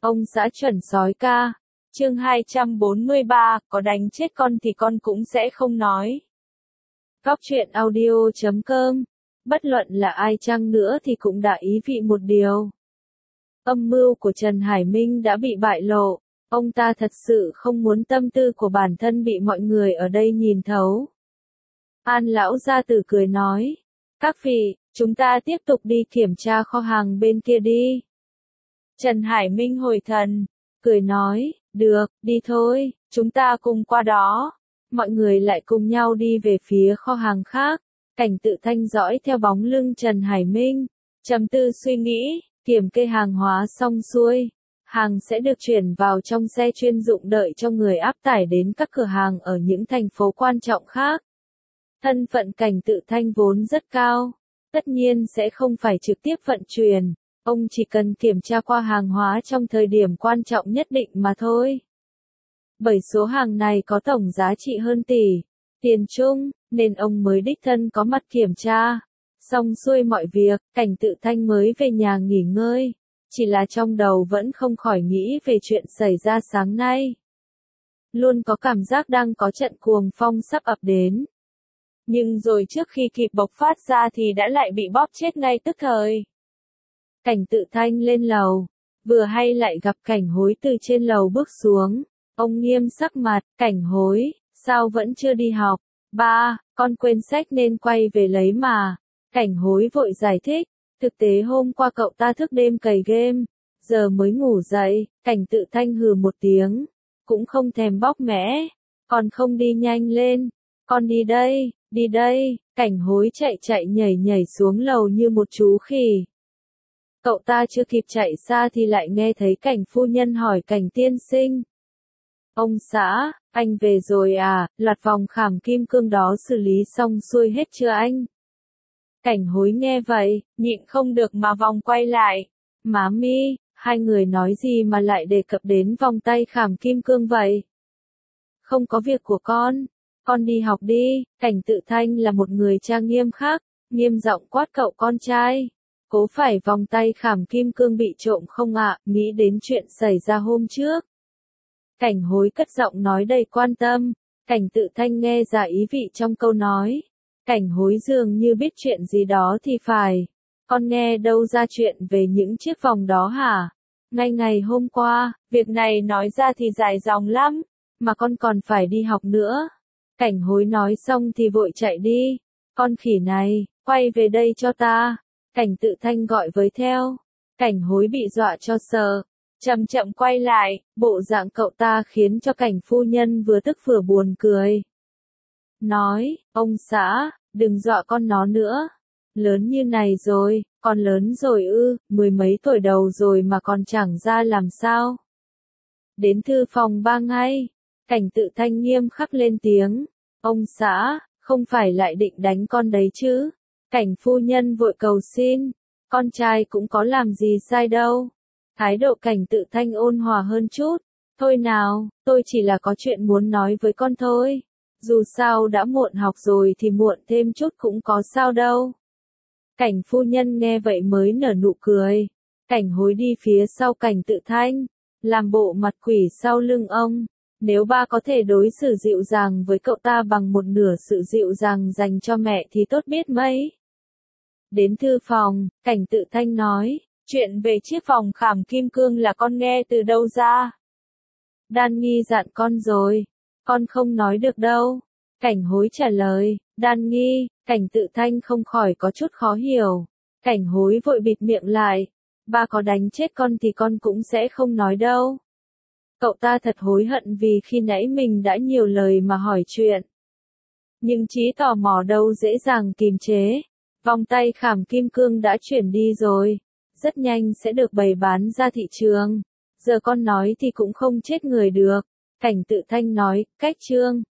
Ông xã chuẩn sói ca. Chương 243, có đánh chết con thì con cũng sẽ không nói. Góc truyện audio.com. Bất luận là ai chăng nữa thì cũng đã ý vị một điều. Âm mưu của Trần Hải Minh đã bị bại lộ. Ông ta thật sự không muốn tâm tư của bản thân bị mọi người ở đây nhìn thấu. An lão gia tử cười nói. Các vị, chúng ta tiếp tục đi kiểm tra kho hàng bên kia đi. Trần Hải Minh hồi thần, cười nói, được, đi thôi, chúng ta cùng qua đó. Mọi người lại cùng nhau đi về phía kho hàng khác. Cảnh Tự Thanh dõi theo bóng lưng Trần Hải Minh, trầm tư suy nghĩ, kiểm kê hàng hóa xong xuôi. Hàng sẽ được chuyển vào trong xe chuyên dụng đợi cho người áp tải đến các cửa hàng ở những thành phố quan trọng khác. Thân phận Cảnh Tự Thanh vốn rất cao, tất nhiên sẽ không phải trực tiếp vận chuyển, ông chỉ cần kiểm tra qua hàng hóa trong thời điểm quan trọng nhất định mà thôi. Bởi số hàng này có tổng giá trị hơn tỷ tiền chung, nên ông mới đích thân có mặt kiểm tra. Xong xuôi mọi việc, Cảnh Tự Thanh mới về nhà nghỉ ngơi, chỉ là trong đầu vẫn không khỏi nghĩ về chuyện xảy ra sáng nay. Luôn có cảm giác đang có trận cuồng phong sắp ập đến. Nhưng rồi trước khi kịp bộc phát ra thì đã lại bị bóp chết ngay tức thời. Cảnh Tự Thanh lên lầu, vừa hay lại gặp Cảnh Hối từ trên lầu bước xuống. Ông nghiêm sắc mặt, Cảnh Hối, sao vẫn chưa đi học? Ba, con quên sách nên quay về lấy mà. Cảnh Hối vội giải thích, thực tế hôm qua cậu ta thức đêm cày game, giờ mới ngủ dậy. Cảnh Tự Thanh hừ một tiếng, cũng không thèm bóc mẽ, còn không đi nhanh lên, con đi đây, đi đây. Cảnh Hối chạy chạy nhảy nhảy xuống lầu như một chú khỉ. Cậu ta chưa kịp chạy xa thì lại nghe thấy Cảnh phu nhân hỏi Cảnh tiên sinh. Ông xã, anh về rồi à, loạt vòng khảm kim cương đó xử lý xong xuôi hết chưa anh? Cảnh Hối nghe vậy, nhịn không được mà vòng quay lại. Má mi, hai người nói gì mà lại đề cập đến vòng tay khảm kim cương vậy? Không có việc của con đi học đi. Cảnh Tự Thanh là một người trang nghiêm khác, nghiêm giọng quát cậu con trai. Cố phải vòng tay khảm kim cương bị trộm không ạ, nghĩ đến chuyện xảy ra hôm trước. Cảnh Hối cất giọng nói đầy quan tâm, Cảnh Tự Thanh nghe ra ý vị trong câu nói. Cảnh Hối dường như biết chuyện gì đó thì phải. Con nghe đâu ra chuyện về những chiếc vòng đó hả? Ngay ngày hôm qua, việc này nói ra thì dài dòng lắm, mà con còn phải đi học nữa. Cảnh Hối nói xong thì vội chạy đi. Con khỉ này, quay về đây cho ta. Cảnh Tự Thanh gọi với theo. Cảnh Hối bị dọa cho sợ, chậm chậm quay lại, bộ dạng cậu ta khiến cho Cảnh phu nhân vừa tức vừa buồn cười. Nói, ông xã, đừng dọa con nó nữa. Lớn như này rồi, con lớn rồi ư, mười mấy tuổi đầu rồi mà còn chẳng ra làm sao. Đến thư phòng ba ngay. Cảnh Tự Thanh nghiêm khắc lên tiếng. Ông xã, không phải lại định đánh con đấy chứ? Cảnh phu nhân vội cầu xin. Con trai cũng có làm gì sai đâu. Thái độ Cảnh Tự Thanh ôn hòa hơn chút. Thôi nào, tôi chỉ là có chuyện muốn nói với con thôi. Dù sao đã muộn học rồi thì muộn thêm chút cũng có sao đâu. Cảnh phu nhân nghe vậy mới nở nụ cười. Cảnh Hối đi phía sau Cảnh Tự Thanh, làm bộ mặt quỷ sau lưng ông. Nếu ba có thể đối xử dịu dàng với cậu ta bằng một nửa sự dịu dàng dành cho mẹ thì tốt biết mấy. Đến thư phòng, Cảnh Tự Thanh nói, chuyện về chiếc vòng khảm kim cương là con nghe từ đâu ra? Đan Nghi dặn con rồi, con không nói được đâu. Cảnh Hối trả lời, Đan Nghi. Cảnh Tự Thanh không khỏi có chút khó hiểu. Cảnh Hối vội bịt miệng lại, ba có đánh chết con thì con cũng sẽ không nói đâu. Cậu ta thật hối hận vì khi nãy mình đã nhiều lời mà hỏi chuyện. Nhưng trí tò mò đâu dễ dàng kìm chế. Vòng tay khảm kim cương đã chuyển đi rồi, rất nhanh sẽ được bày bán ra thị trường. Giờ con nói thì cũng không chết người được. Cảnh Tự Thanh nói, cách trương.